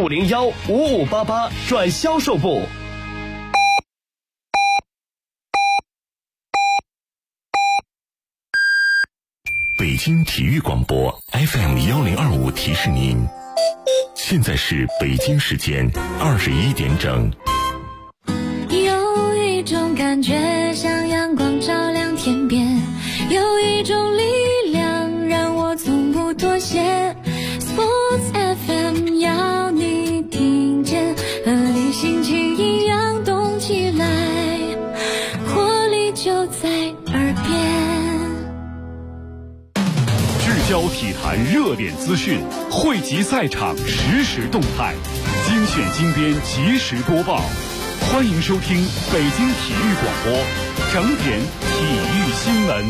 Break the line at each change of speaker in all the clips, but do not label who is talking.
05015588转销售部。
北京体育广播 FM1025提示您，现在是北京时间21点整。
有一种感觉像阳光照亮天边，有一种力量让我从不妥协。 Sports FM 要你听见，和你心情一样动起来，活力就在耳边。
聚焦体坛热点资讯，汇集赛场实时动态，精选精编及时播报。欢迎收听北京体育广播整点体育新闻。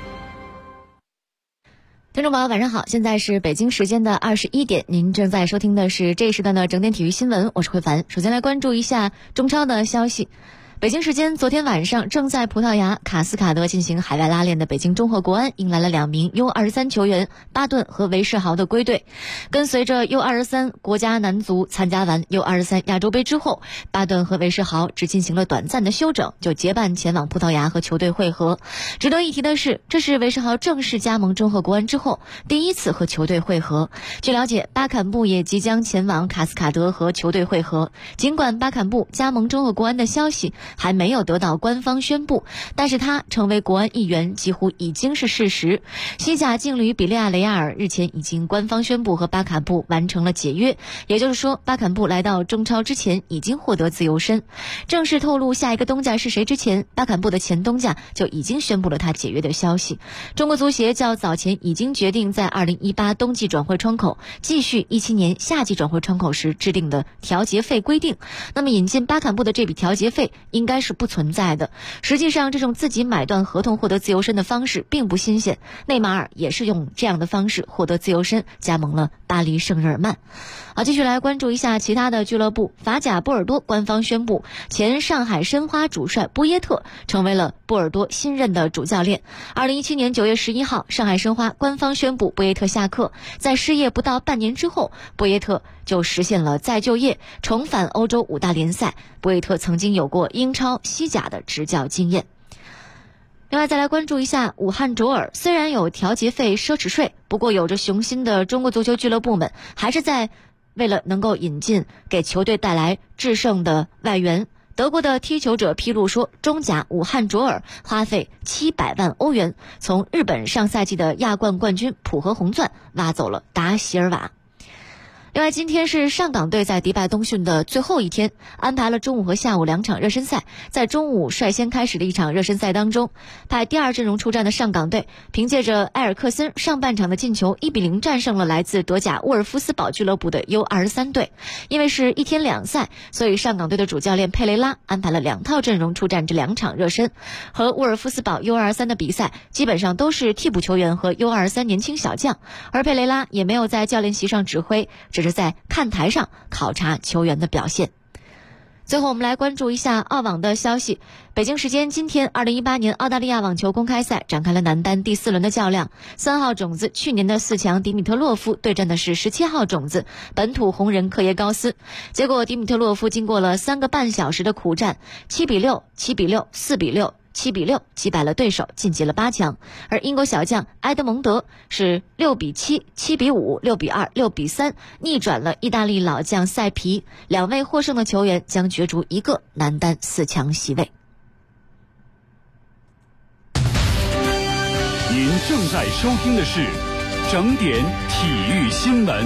听众朋友晚上好，现在是北京时间的21点，您正在收听的是这一时段的整点体育新闻，我是慧凡。首先来关注一下中超的消息。北京时间昨天晚上，正在葡萄牙卡斯卡德进行海外拉练的北京中赫国安迎来了2名 U23 球员巴顿和韦世豪的归队。跟随着 U23 国家男足参加完 U23 亚洲杯之后，巴顿和韦世豪只进行了短暂的休整，就结伴前往葡萄牙和球队会合。值得一提的是，这是韦世豪正式加盟中赫国安之后第一次和球队会合。据了解，巴坎布也即将前往卡斯卡德和球队会合。尽管巴坎布加盟中赫国安的消息还没有得到官方宣布，但是他成为国安一员几乎已经是事实。西甲劲旅比利亚雷亚尔日前已经官方宣布和巴坎布完成了解约，也就是说巴坎布来到中超之前已经获得自由身。正式透露下一个东家是谁之前，巴坎布的前东家就已经宣布了他解约的消息。中国足协较早前已经决定在2018冬季转会窗口继续17年夏季转会窗口时制定的调节费规定，那么引进巴坎布的这笔调节费应该是不存在的。实际上这种自己买断合同获得自由身的方式并不新鲜，内马尔也是用这样的方式获得自由身，加盟了巴黎圣日耳曼。好，继续来关注一下其他的俱乐部。法甲波尔多官方宣布，前上海申花主帅波耶特成为了波尔多新任的主教练。2017年9月11号，上海申花官方宣布波耶特下课，在失业不到半年之后，波耶特就实现了再就业，重返欧洲5大联赛。波耶特曾经有过英超、西甲的执教经验。另外再来关注一下武汉卓尔，虽然有调节费奢侈税，不过有着雄心的中国足球俱乐部们还是在为了能够引进给球队带来制胜的外援。德国的踢球者披露说，中甲武汉卓尔花费700万欧元，从日本上赛季的亚冠冠军浦和红钻挖走了达席尔瓦。另外，今天是上港队在迪拜冬训的最后一天，安排了中午和下午2场热身赛。在中午率先开始的一场热身赛当中，派第二阵容出战的上港队凭借着埃尔克森上半场的进球1-0战胜了来自德甲沃尔夫斯堡俱乐部的 U23 队。因为是一天2赛，所以上港队的主教练佩雷拉安排了2套阵容出战这2场热身。和沃尔夫斯堡 U23 的比赛基本上都是替补球员和 U23 年轻小将，而佩雷拉也没有在教练席上指挥，只是在看台上考察球员的表现。最后我们来关注一下澳网的消息。北京时间今天，2018年澳大利亚网球公开赛展开了男单第4轮的较量。3号种子去年的4强迪米特洛夫对阵的是17号种子本土红人克耶高斯。结果迪米特洛夫经过了3个半小时的苦战，7-6、7-6、4-6、7-6击败了对手，晋级了8强。而英国小将埃德蒙德是6-7、7-5、6-2、6-3逆转了意大利老将塞皮，2位获胜的球员将角逐1个男单4强席位。
您正在收听的是整点体育新闻。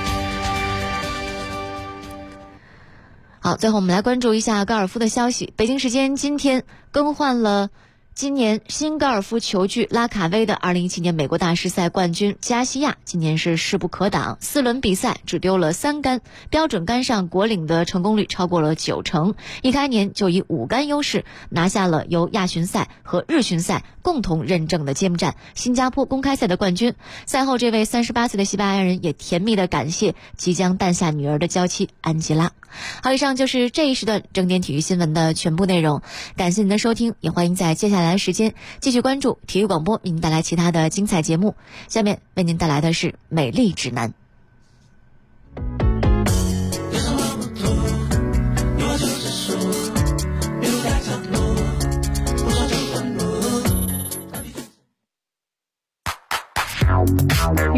好，最后我们来关注一下高尔夫的消息。北京时间今天更换了今年新高尔夫球具拉卡威的2017年美国大师赛冠军加西亚，今年是势不可挡，4轮比赛只丢了3杆，标准杆上国领的成功率超过了90%，一开年就以5杆优势拿下了由亚巡赛和日巡赛共同认证的揭幕战新加坡公开赛的冠军。赛后这位38岁的西班牙人也甜蜜地感谢即将诞下女儿的娇妻安吉拉。好，以上就是这一时段整点体育新闻的全部内容，感谢您的收听，也欢迎在接下来的时间继续关注体育广播，为您带来其他的精彩节目。下面为您带来的是美丽指南。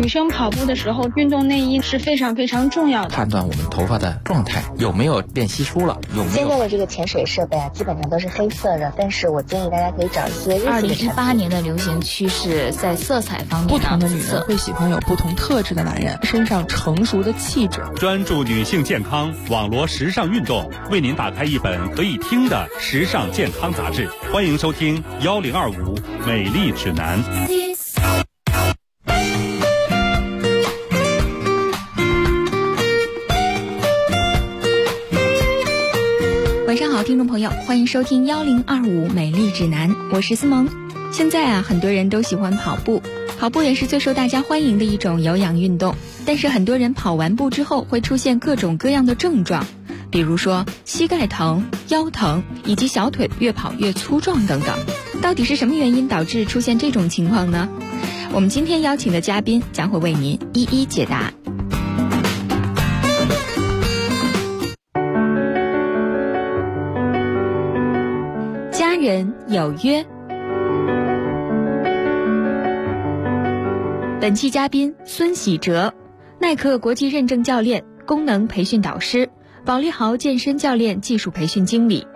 女生跑步的时候，运动内衣是非常非常重要的，
判断我们头发的状态有没有变稀疏了，有没有。
现在的这个潜水设备啊，基本上都是黑色的，但是我建议大家可以找一些日系的产品。
2018年的流行趋势在色彩方面，
不同的女人会喜欢有不同特质的男人，身上成熟的气质。
专注女性健康，网罗时尚运动，为您打开一本可以听的时尚健康杂志。欢迎收听1025美丽指南。
晚上好，听众朋友，欢迎收听1025美丽指南，我是思萌。现在啊，很多人都喜欢跑步，跑步也是最受大家欢迎的一种有氧运动。但是很多人跑完步之后会出现各种各样的症状，比如说膝盖疼、腰疼，以及小腿越跑越粗壮等等。到底是什么原因导致出现这种情况呢？我们今天邀请的嘉宾将会为您一一解答。家人有约。本期嘉宾孙喜哲，耐克国际认证教练、功能培训导师，保利豪健身教练技术培训经理。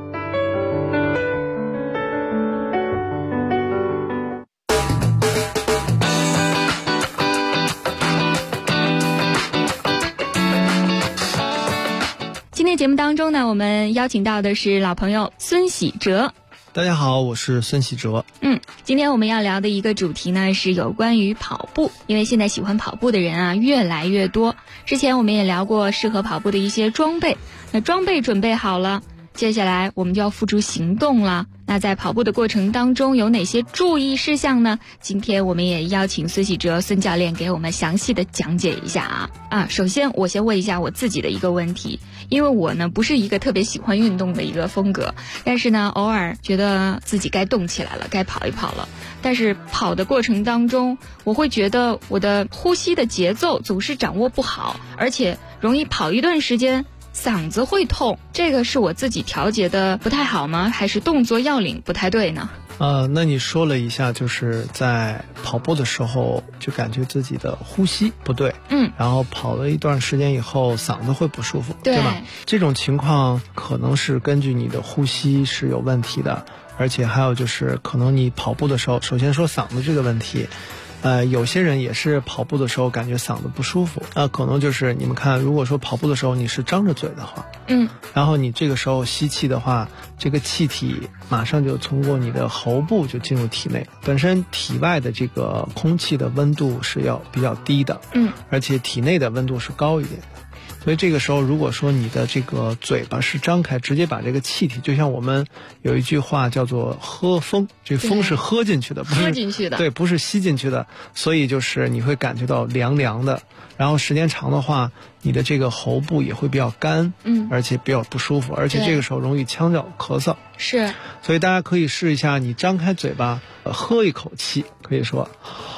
今天节目当中呢，我们邀请到的是老朋友孙喜哲。
大家好，我是孙喜哲。
今天我们要聊的一个主题呢，是有关于跑步。因为现在喜欢跑步的人啊越来越多，之前我们也聊过适合跑步的一些装备，那装备准备好了，接下来我们就要付诸行动了。那在跑步的过程当中有哪些注意事项呢？今天我们也邀请孙喜哲孙教练给我们详细的讲解一下啊。首先我先问一下我自己的一个问题，因为我呢不是一个特别喜欢运动的一个风格，但是呢偶尔觉得自己该动起来了，该跑一跑了。但是跑的过程当中，我会觉得我的呼吸的节奏总是掌握不好，而且容易跑一段时间嗓子会痛，这个是我自己调节的不太好吗？还是动作要领不太对呢？
那你说了一下，就是在跑步的时候就感觉自己的呼吸不对，然后跑了一段时间以后嗓子会不舒服，对吧？这种情况可能是根据你的呼吸是有问题的，而且还有就是可能你跑步的时候，首先说嗓子这个问题，有些人也是跑步的时候感觉嗓子不舒服，可能就是你们看，如果说跑步的时候你是张着嘴的话，然后你这个时候吸气的话，这个气体马上就通过你的喉部就进入体内，本身体外的这个空气的温度是要比较低的，而且体内的温度是高一点的。所以这个时候如果说你的这个嘴巴是张开，直接把这个气体，就像我们有一句话叫做喝风，这风是喝进去的，不是
喝进去的，
对，不是吸进去的，所以就是你会感觉到凉凉的，然后时间长的话你的这个喉部也会比较干，而且比较不舒服，而且这个时候容易呛着咳嗽，
是，
所以大家可以试一下，你张开嘴巴喝一口气，可以说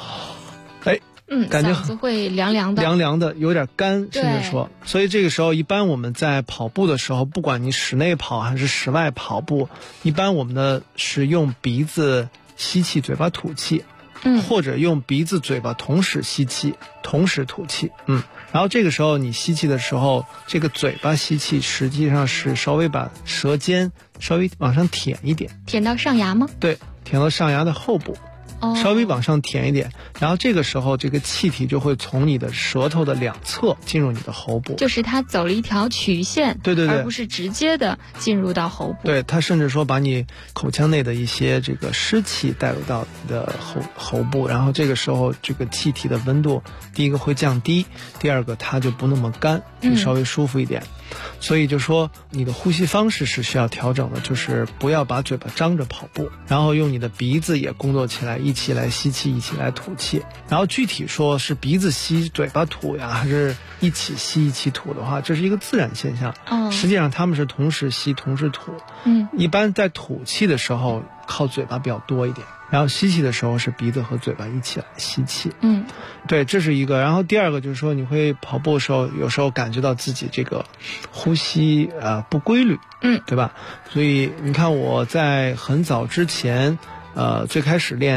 感觉
嗓子会凉凉的，
凉凉的，有点干，甚至说，所以这个时候一般我们在跑步的时候，不管你室内跑还是室外跑步，一般我们的是用鼻子吸气，嘴巴吐气，或者用鼻子嘴巴同时吸气，同时吐气，然后这个时候你吸气的时候，这个嘴巴吸气实际上是稍微把舌尖稍微往上舔一点，
舔到上牙吗？
对，舔到上牙的后部。稍微往上舔一点，然后这个时候这个气体就会从你的舌头的两侧进入你的喉部，
就是它走了一条曲线，
对，
而不是直接的进入到喉部。
对，它甚至说把你口腔内的一些这个湿气带入到你的喉部，然后这个时候这个气体的温度，第一个会降低，第二个它就不那么干，就稍微舒服一点。所以就说你的呼吸方式是需要调整的，就是不要把嘴巴张着跑步，然后用你的鼻子也工作起来，一起来吸气，一起来吐气。然后具体说是鼻子吸嘴巴吐呀，还是一起吸一起吐的话，这是一个自然现象，实际上他们是同时吸同时吐，一般在吐气的时候靠嘴巴比较多一点，然后吸气的时候是鼻子和嘴巴一起来吸气。对，这是一个。然后第二个就是说，你会跑步的时候有时候感觉到自己这个呼吸不规律，对吧？所以你看我在很早之前最开始练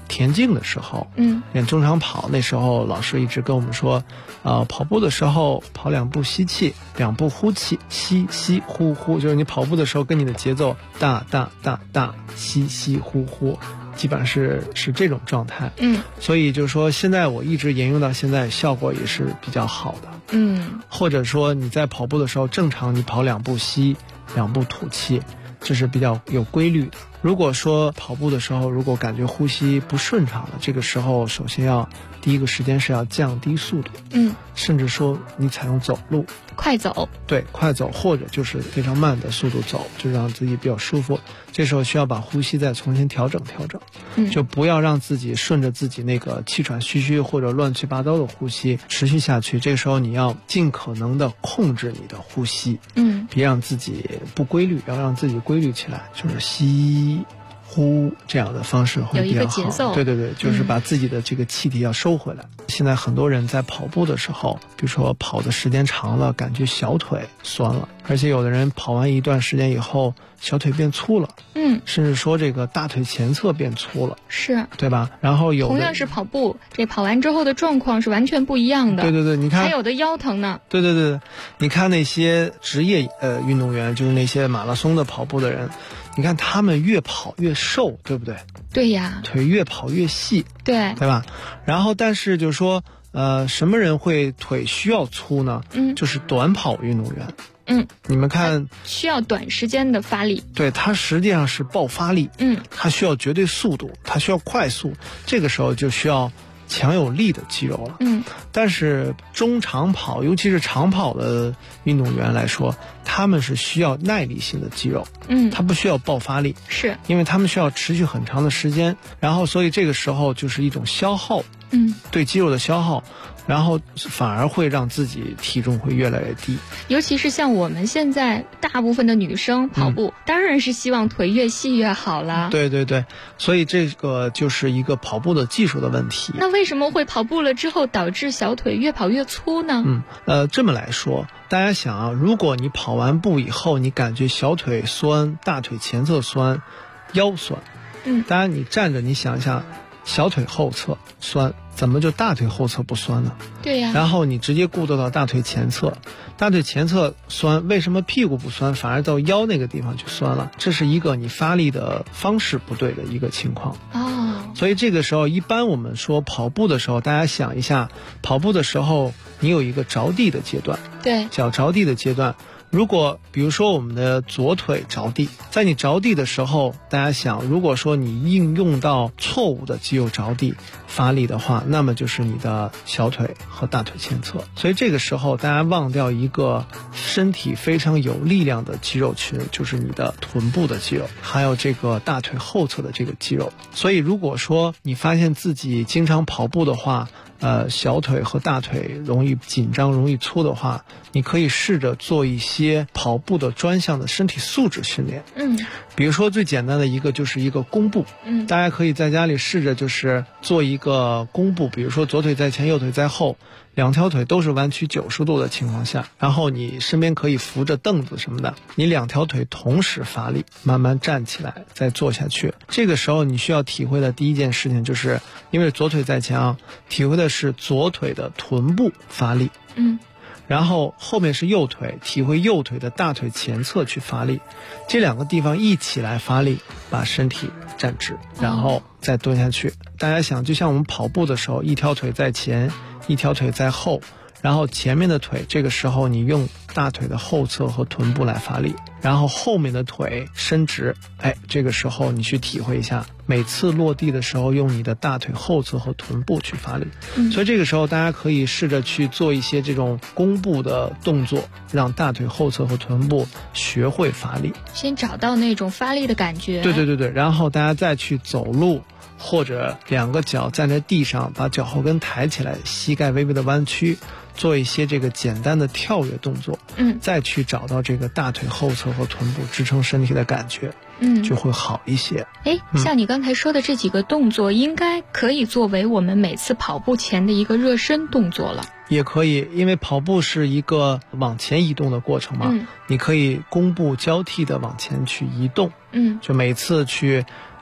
田径的时候，练中长跑，那时候老师一直跟我们说，跑步的时候跑2步吸气，2步呼气，吸吸呼呼，就是你跑步的时候跟你的节奏大大大大吸吸呼呼，基本上是这种状态。所以就是说现在我一直沿用到现在，效果也是比较好的。或者说你在跑步的时候，正常你跑2步吸2步吐气，这是比较有规律的。如果说跑步的时候，如果感觉呼吸不顺畅了，这个时候首先第一个时间是要降低速度，甚至说你采用走路，
快走，
对，快走，或者就是非常慢的速度走，就让自己比较舒服。这时候需要把呼吸再重新调整，就不要让自己顺着自己那个气喘吁吁或者乱七八糟的呼吸持续下去。这时候你要尽可能的控制你的呼吸，别让自己不规律，要让自己规律起来，就是吸呼这样的方式会比较好。有一个节奏，对对对，就是把自己的这个气体要收回来。现在很多人在跑步的时候，比如说跑的时间长了，感觉小腿酸了，而且有的人跑完一段时间以后，小腿变粗了，甚至说这个大腿前侧变粗了，
是，对
吧？然后同
样是跑步，这跑完之后的状况是完全不一样的。
对对对，你看，
还有的腰疼呢。
对对对，你看那些职业运动员，就是那些马拉松的跑步的人，你看他们越跑越瘦，对不对？
对呀，
腿越跑越细，
对
吧？然后但是就是说，什么人会腿需要粗呢？就是短跑运动员。你们看，
需要短时间的发力，
对，它实际上是爆发力，它需要绝对速度，它需要快速，这个时候就需要强有力的肌肉了。但是中长跑，尤其是长跑的运动员来说，他们是需要耐力性的肌肉，他不需要爆发力，
是
因为他们需要持续很长的时间，然后所以这个时候就是一种消耗，对肌肉的消耗。然后反而会让自己体重会越来越低，
尤其是像我们现在大部分的女生跑步，当然是希望腿越细越好了。
对对对，所以这个就是一个跑步的技术的问题。
那为什么会跑步了之后导致小腿越跑越粗呢？
这么来说，大家想啊，如果你跑完步以后，你感觉小腿酸、大腿前侧酸、腰酸，当然你站着，你想一下，小腿后侧酸。怎么就大腿后侧不酸呢？
对呀。
然后你直接顾得到大腿前侧，大腿前侧酸，为什么屁股不酸，反而到腰那个地方去酸了？这是一个你发力的方式不对的一个情况。所以这个时候，一般我们说跑步的时候，大家想一下，跑步的时候你有一个着地的阶段，
对，
脚着地的阶段。如果比如说我们的左腿着地，在你着地的时候，大家想，如果说你应用到错误的肌肉着地发力的话，那么就是你的小腿和大腿前侧。所以这个时候大家忘掉一个身体非常有力量的肌肉群，就是你的臀部的肌肉，还有这个大腿后侧的这个肌肉。所以如果说你发现自己经常跑步的话，小腿和大腿容易紧张、容易粗的话，你可以试着做一些跑步的专项的身体素质训练。比如说最简单的一个就是一个弓步。大家可以在家里试着就是做一个弓步，比如说左腿在前，右腿在后，两条腿都是弯曲90度的情况下，然后你身边可以扶着凳子什么的，你两条腿同时发力，慢慢站起来，再坐下去。这个时候你需要体会的第一件事情就是，因为左腿在前啊，体会的是左腿的臀部发力。然后后面是右腿，体会右腿的大腿前侧去发力，这两个地方一起来发力，把身体站直，然后再蹲下去。大家想，就像我们跑步的时候，一条腿在前，一条腿在后，然后前面的腿这个时候你用大腿的后侧和臀部来发力，然后后面的腿伸直，这个时候你去体会一下，每次落地的时候用你的大腿后侧和臀部去发力。所以这个时候大家可以试着去做一些这种弓步的动作，让大腿后侧和臀部学会发力，
先找到那种发力的感觉。
对对对对，然后大家再去走路，或者两个脚站在地上，把脚后跟抬起来，膝盖微微的弯曲，做一些这个简单的跳跃动作，再去找到这个大腿后侧和臀部支撑身体的感觉，就会好一些。
像你刚才说的这几个动作，应该可以作为我们每次跑步前的一个热身动作了。
也可以，因为跑步是一个往前移动的过程嘛，你可以弓步交替的往前去移动，就每次去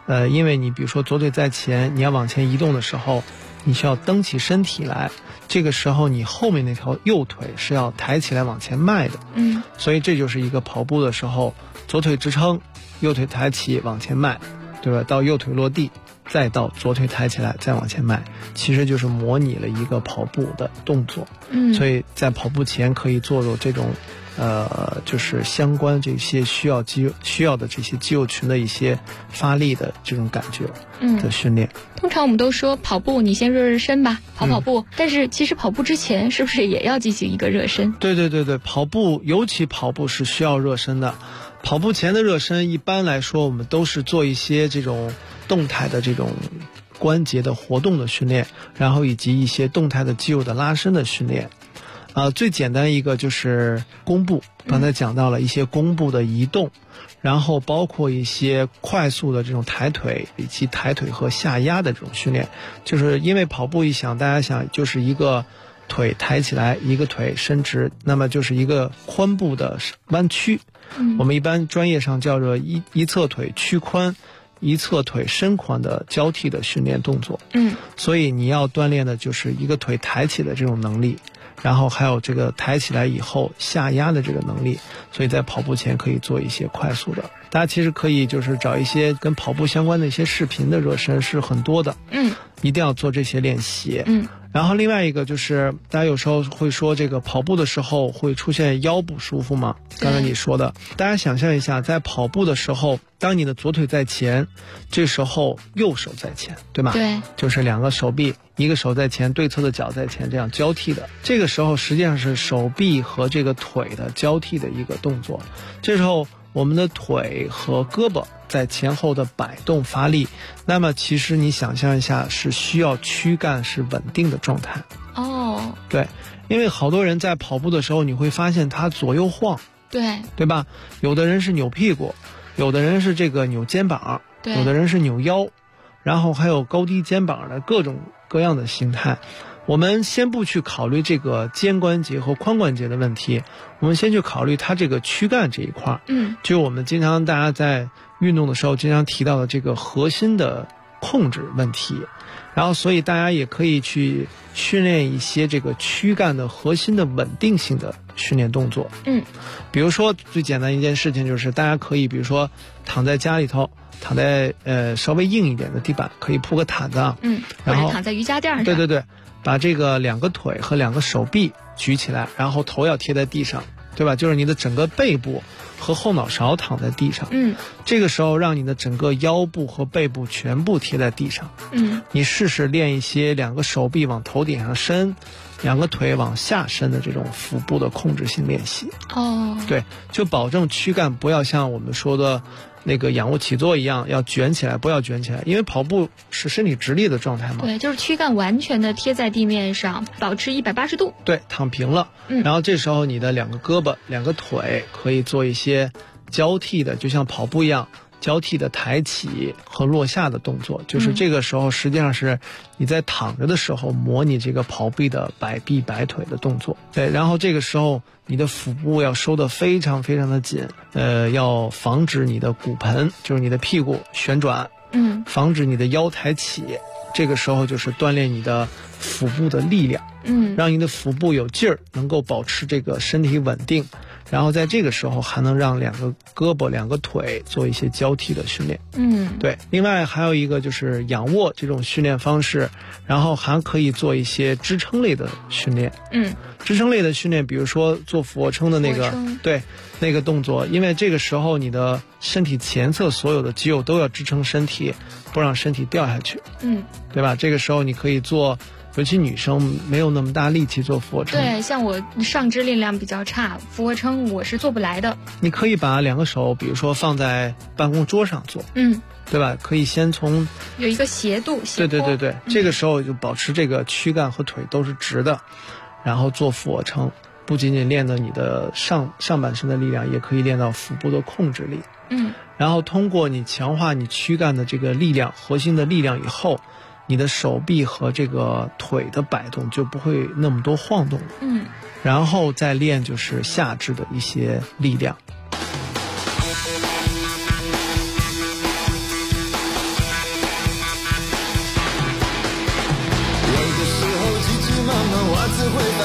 因为你比如说左腿在前，你要往前移动的时候，你需要蹬起身体来，这个时候你后面那条右腿是要抬起来往前迈的。所以这就是一个跑步的时候，左腿支撑，右腿抬起往前迈，对吧？到右腿落地，再到左腿抬起来再往前迈，其实就是模拟了一个跑步的动作。所以在跑步前可以做这种就是相关这些需要的这些肌肉群的一些发力的这种感觉的训练。
通常我们都说跑步你先热热身吧，跑步，但是其实跑步之前是不是也要进行一个热身？
对，跑步尤其跑步是需要热身的。跑步前的热身一般来说我们都是做一些这种动态的这种关节的活动的训练，然后以及一些动态的肌肉的拉伸的训练。最简单一个就是弓步，刚才讲到了一些弓步的移动，然后包括一些快速的这种抬腿，以及抬腿和下压的这种训练。就是因为跑步一想，大家想就是一个腿抬起来，一个腿伸直，那么就是一个髋部的弯曲。我们一般专业上叫做一侧腿屈髋，一侧腿伸髋的交替的训练动作。所以你要锻炼的就是一个腿抬起的这种能力，然后还有这个抬起来以后下压的这个能力。所以在跑步前可以做一些快速的，大家其实可以就是找一些跟跑步相关的一些视频的热身是很多的。一定要做这些练习。然后另外一个就是大家有时候会说这个跑步的时候会出现腰不舒服吗？刚才你说的，大家想象一下，在跑步的时候，当你的左腿在前，这时候右手在前，对吗？
对，
就是两个手臂，一个手在前，对侧的脚在前，这样交替的。这个时候实际上是手臂和这个腿的交替的一个动作。这时候我们的腿和胳膊在前后的摆动发力，那么其实你想象一下，是需要躯干是稳定的状态。对，因为好多人在跑步的时候，你会发现他左右晃，对吧？有的人是扭屁股，有的人是这个扭肩膀，有的人是扭腰，然后还有高低肩膀的各种各样的形态。我们先不去考虑这个肩关节和髋关节的问题，我们先去考虑它这个躯干这一块。就我们经常大家在运动的时候经常提到的这个核心的控制问题，然后所以大家也可以去训练一些这个躯干的核心的稳定性的训练动作。比如说最简单一件事情就是大家可以比如说躺在家里头，躺在稍微硬一点的地板，可以铺个毯子，
然后躺在瑜伽垫上。
对，把这个两个腿和两个手臂举起来，然后头要贴在地上，对吧？就是你的整个背部和后脑勺躺在地上。这个时候让你的整个腰部和背部全部贴在地上。你试试练一些两个手臂往头顶上伸，两个腿往下伸的这种腹部的控制性练习。对，就保证躯干不要像我们说的那个仰卧起坐一样要卷起来，不要卷起来，因为跑步是身体直立的状态嘛。
对，就是躯干完全的贴在地面上，保持180度。
对，躺平了。然后这时候你的两个胳膊两个腿可以做一些交替的，就像跑步一样交替的抬起和落下的动作。就是这个时候实际上是你在躺着的时候模拟这个跑步的摆臂摆腿的动作。对，然后这个时候你的腹部要收得非常非常的紧，要防止你的骨盆，就是你的屁股旋转，防止你的腰抬起。这个时候就是锻炼你的腹部的力量，让你的腹部有劲儿，能够保持这个身体稳定。然后在这个时候还能让两个胳膊两个腿做一些交替的训练。对。另外还有一个就是仰卧这种训练方式，然后还可以做一些支撑类的训练。支撑类的训练，比如说做俯卧撑的那个，对，那个动作，因为这个时候你的身体前侧所有的肌肉都要支撑身体，不让身体掉下去。对吧？这个时候你可以做，尤其女生没有那么大力气做俯卧撑。
对，像我上肢力量比较差，俯卧撑我是做不来的。
你可以把两个手比如说放在办公桌上做，对吧？可以先从
有一个斜度，
对，这个时候就保持这个躯干和腿都是直的，然后做俯卧撑，不仅仅练到你的上半身的力量，也可以练到腹部的控制力。然后通过你强化你躯干的这个力量，核心的力量以后，你的手臂和这个腿的摆动就不会那么多晃动了。然后再练就是下肢的一些力量。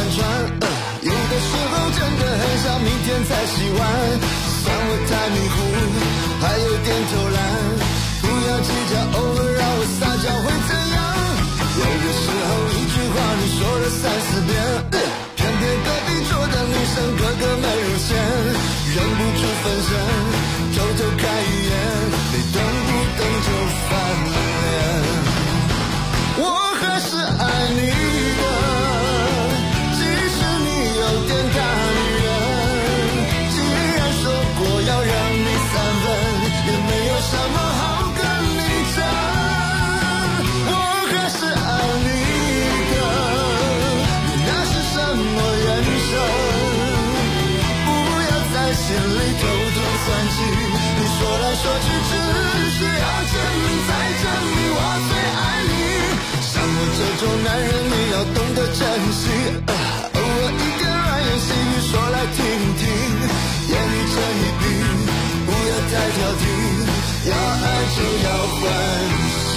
转，有的时候真的很想明天才洗完，算我太迷糊，还有点偷懒，不要计较，偶尔让我撒娇会怎样？有的时候一句话你说了3-4遍，偏偏隔壁桌的女生个个美如仙，忍不住分神，偷偷看一眼，你动不动就翻脸。我还是爱你的，即使你有点大女人，既然说过要让你3分，也没有什么好跟你争。我还是爱你的，你那是什么眼神？不要在心里偷偷算计，你说来说去只是要证明再证明我最爱你。像我这种男人你要懂得珍惜，偶尔一点软言细语说来听听，言语这一笔不要太挑剔，要爱就要欢喜。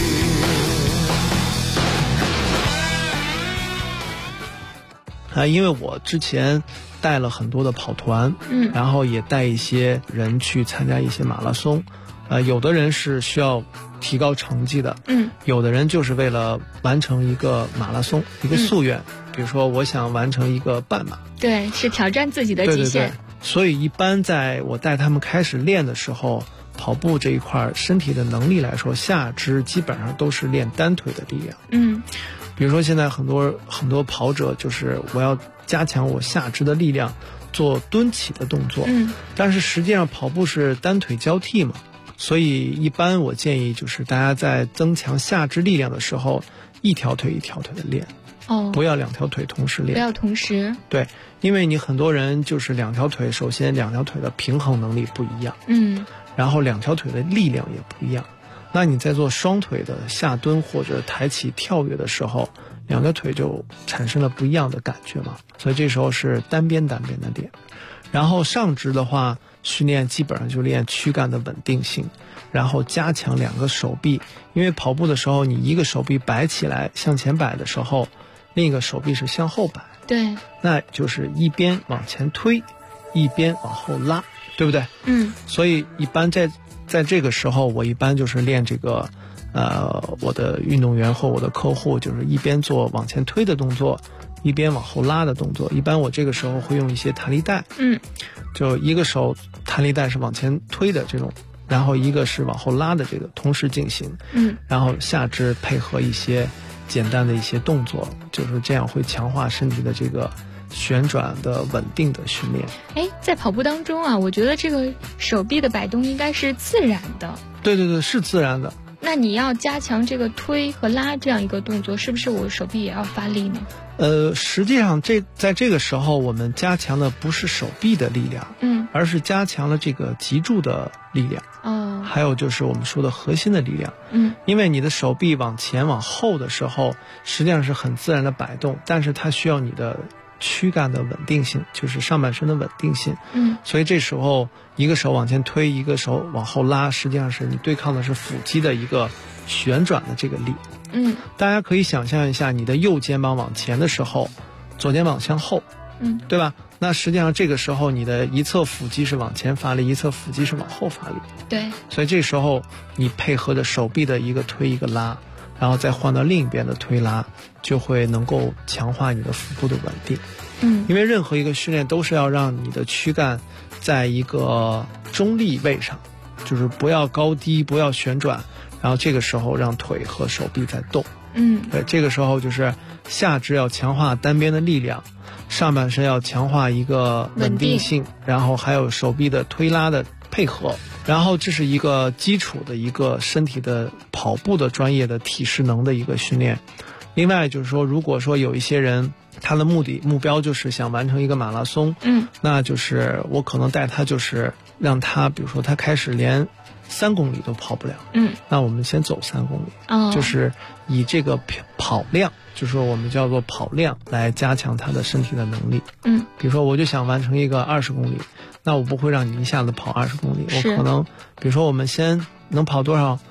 因为我之前带了很多的跑团，然后也带一些人去参加一些马拉松，有的人是需要提高成绩的，有的人就是为了完成一个马拉松，一个夙愿，比如说我想完成一个半马，
对，是挑战自己的极限。
对，所以一般在我带他们开始练的时候，跑步这一块身体的能力来说，下肢基本上都是练单腿的力量。比如说现在很多跑者就是我要加强我下肢的力量，做蹲起的动作，但是实际上跑步是单腿交替嘛，所以一般我建议就是大家在增强下肢力量的时候，一条腿一条腿的练，不要2条腿同时练，
不要同时。
对，因为你很多人就是2条腿，首先2条腿的平衡能力不一样，然后2条腿的力量也不一样。那你在做双腿的下蹲或者抬起跳跃的时候，2条腿就产生了不一样的感觉嘛，所以这时候是单边的练。然后上肢的话，训练基本上就练躯干的稳定性，然后加强2个手臂，因为跑步的时候你一个手臂摆起来向前摆的时候，另一个手臂是向后摆，
对，
那就是一边往前推一边往后拉，对不对？所以一般在这个时候，我一般就是练这个我的运动员和我的客户就是一边做往前推的动作，一边往后拉的动作。一般我这个时候会用一些弹力带，就一个手弹力带是往前推的这种，然后一个是往后拉的这个同时进行，然后下肢配合一些简单的一些动作，就是这样会强化身体的这个旋转的稳定的训练。
在跑步当中啊，我觉得这个手臂的摆动应该是自然的。
对，是自然的。
那你要加强这个推和拉这样一个动作，是不是我手臂也要发力呢？
实际上在这个时候我们加强的不是手臂的力量，而是加强了这个脊柱的力量，还有就是我们说的核心的力量。因为你的手臂往前往后的时候，实际上是很自然的摆动，但是它需要你的躯干的稳定性，就是上半身的稳定性。所以这时候一个手往前推，一个手往后拉，实际上是你对抗的是腹肌的一个旋转的这个力。大家可以想象一下，你的右肩膀往前的时候，左肩膀向后，对吧？那实际上这个时候你的一侧腹肌是往前发力，一侧腹肌是往后发力。
对，
所以这时候你配合着手臂的一个推一个拉，然后再换到另一边的推拉，就会能够强化你的腹部的稳定。因为任何一个训练都是要让你的躯干在一个中立位上，就是不要高低，不要旋转，然后这个时候让腿和手臂在动。对，这个时候就是下肢要强化单边的力量，上半身要强化一个稳定性，然后还有手臂的推拉的配合。然后这是一个基础的一个身体的跑步的专业的体适能的一个训练。另外就是说，如果说有一些人他的目标就是想完成一个马拉松，那就是我可能带他就是让他比如说他开始连3公里都跑不了，那我们先走3公里，就是以这个跑量，就是说我们叫做跑量来加强他的身体的能力。比如说我就想完成一个20公里，那我不会让你一下子跑20公里，我可能比如说我们先能跑多少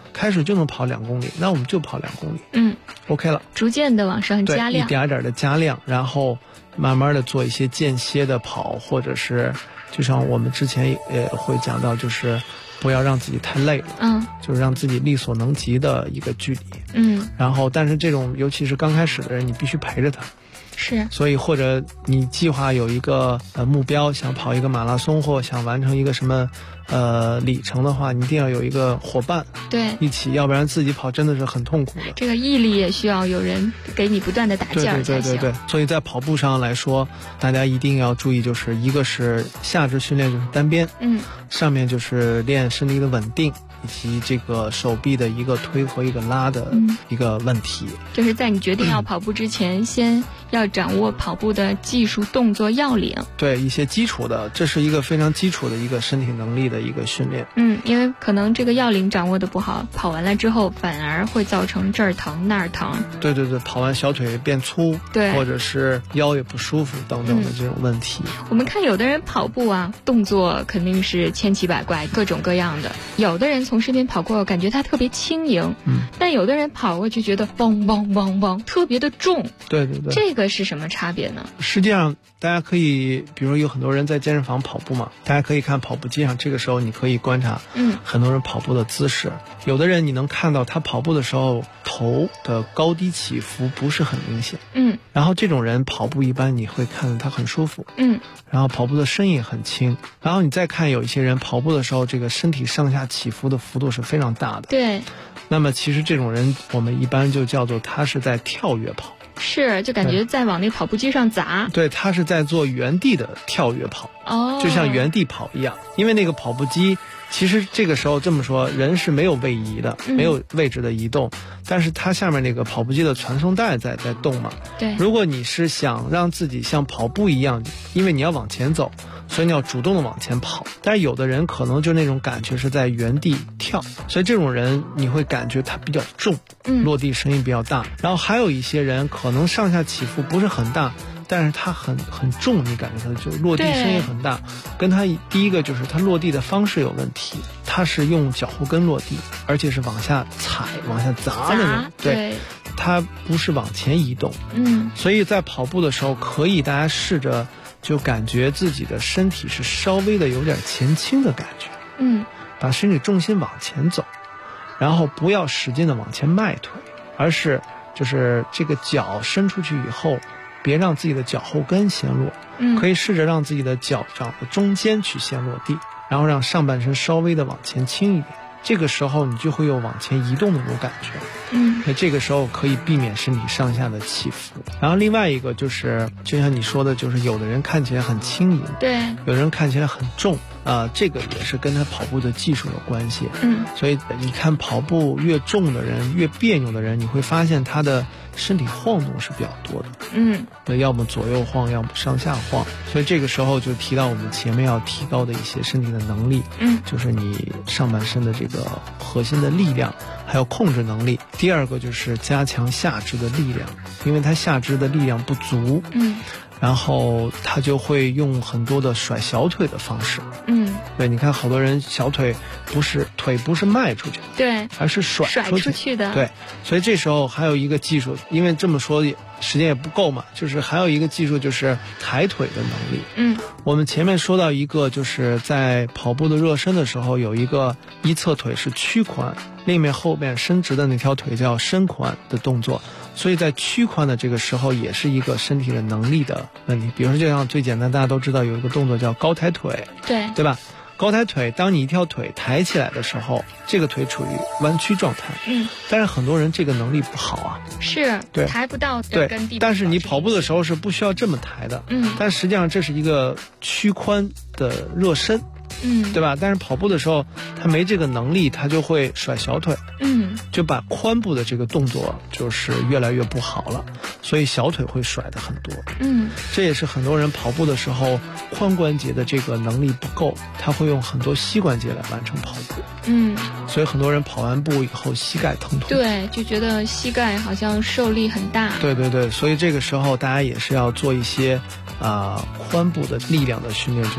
开始就能跑2公里，那我们就跑2公里，OK 了，
逐渐的往上加量，
一点点的加量，然后慢慢的做一些间歇的跑，或者是就像我们之前也会讲到，就是不要让自己太累了，就是让自己力所能及的一个距离，然后但是这种尤其是刚开始的人，你必须陪着他。
是，
所以或者你计划有一个目标，想跑一个马拉松或想完成一个什么里程的话，你一定要有一个伙伴，
对，
一起，要不然自己跑真的是很痛苦的。
这个毅力也需要有人给你不断的打劲儿才行。
对，所以在跑步上来说，大家一定要注意，就是一个是下肢训练就是单边，上面就是练身体的稳定，以及这个手臂的一个推和一个拉的一个问题。
就是在你决定要跑步之前，先要掌握跑步的技术动作要领。
对，一些基础的，这是一个非常基础的一个身体能力的一个训练。
因为可能这个要领掌握的不好，跑完了之后反而会造成这儿疼那儿疼。
对，跑完小腿变粗，
对，
或者是腰也不舒服等等的这种问题。
我们看有的人跑步啊，动作肯定是千奇百怪，各种各样的。有的人从身边跑过，感觉他特别轻盈，但有的人跑过去觉得梆梆梆梆特别的重。
对，
这个是什么差别呢？
实际上大家可以，比如有很多人在健身房跑步嘛，大家可以看跑步机上，这个时候你可以观察很多人跑步的姿势。有的人你能看到他跑步的时候头的高低起伏不是很明显，然后这种人跑步一般你会看到他很舒服，然后跑步的声音也很轻。然后你再看有一些人跑步的时候，这个身体上下起伏的幅度是非常大的。
对，
那么其实这种人我们一般就叫做他是在跳跃跑。
是，就感觉在往那跑步机上砸。
对，他是在做原地的跳跃跑，就像原地跑一样。因为那个跑步机，其实这个时候这么说，人是没有位移的，没有位置的移动，但是它下面那个跑步机的传送带在动嘛。
对，
如果你是想让自己像跑步一样，因为你要往前走，所以你要主动的往前跑。但是有的人可能就那种感觉是在原地跳，所以这种人你会感觉他比较重，落地声音比较大。然后还有一些人可能上下起伏不是很大，但是他很重，你感觉他就落地声音很大。跟他第一个就是他落地的方式有问题，他是用脚后跟落地，而且是往下踩往下砸的那种。对，他不是往前移动。所以在跑步的时候可以大家试着就感觉自己的身体是稍微的有点前倾的感觉，把身体重心往前走，然后不要使劲的往前迈腿，而是就是这个脚伸出去以后，别让自己的脚后跟先落，可以试着让自己的脚掌的中间去先落地，然后让上半身稍微的往前倾一点，这个时候你就会有往前移动的那种感觉。那这个时候可以避免身体上下的起伏。然后另外一个就是就像你说的，就是有的人看起来很轻盈，
对，
有的人看起来很重，这个也是跟他跑步的技术有关系。所以你看跑步越重的人，越别扭的人，你会发现他的身体晃动是比较多的，要么左右晃，要么上下晃。所以这个时候就提到我们前面要提高的一些身体的能力，就是你上半身的这个核心的力量，还有控制能力。第二个就是加强下肢的力量，因为他下肢的力量不足，然后他就会用很多的甩小腿的方式。对，你看好多人小腿不是迈出去，
对，
而是甩出去的。对，所以这时候还有一个技术，因为这么说时间也不够嘛，就是还有一个技术就是抬腿的能力。我们前面说到一个，就是在跑步的热身的时候，有一个一侧腿是屈髋，另面后面伸直的那条腿叫伸髋的动作。所以在屈髋的这个时候也是一个身体的能力的问题。比如说就像最简单大家都知道有一个动作叫高抬腿，对吧？高抬腿，当你一条腿抬起来的时候，这个腿处于弯曲状态。但是很多人这个能力不好啊，
是，对，抬不到跟地。
但是你跑步的时候是不需要这么抬的，但实际上这是一个屈髋的热身，对吧？但是跑步的时候他没这个能力，他就会甩小腿，就把髋部的这个动作就是越来越不好了，所以小腿会甩的很多。这也是很多人跑步的时候髋关节的这个能力不够，他会用很多膝关节来完成跑步。所以很多人跑完步以后膝盖疼痛，
对，就觉得膝盖好像受力很大。
对，所以这个时候大家也是要做一些髋部的力量的训练。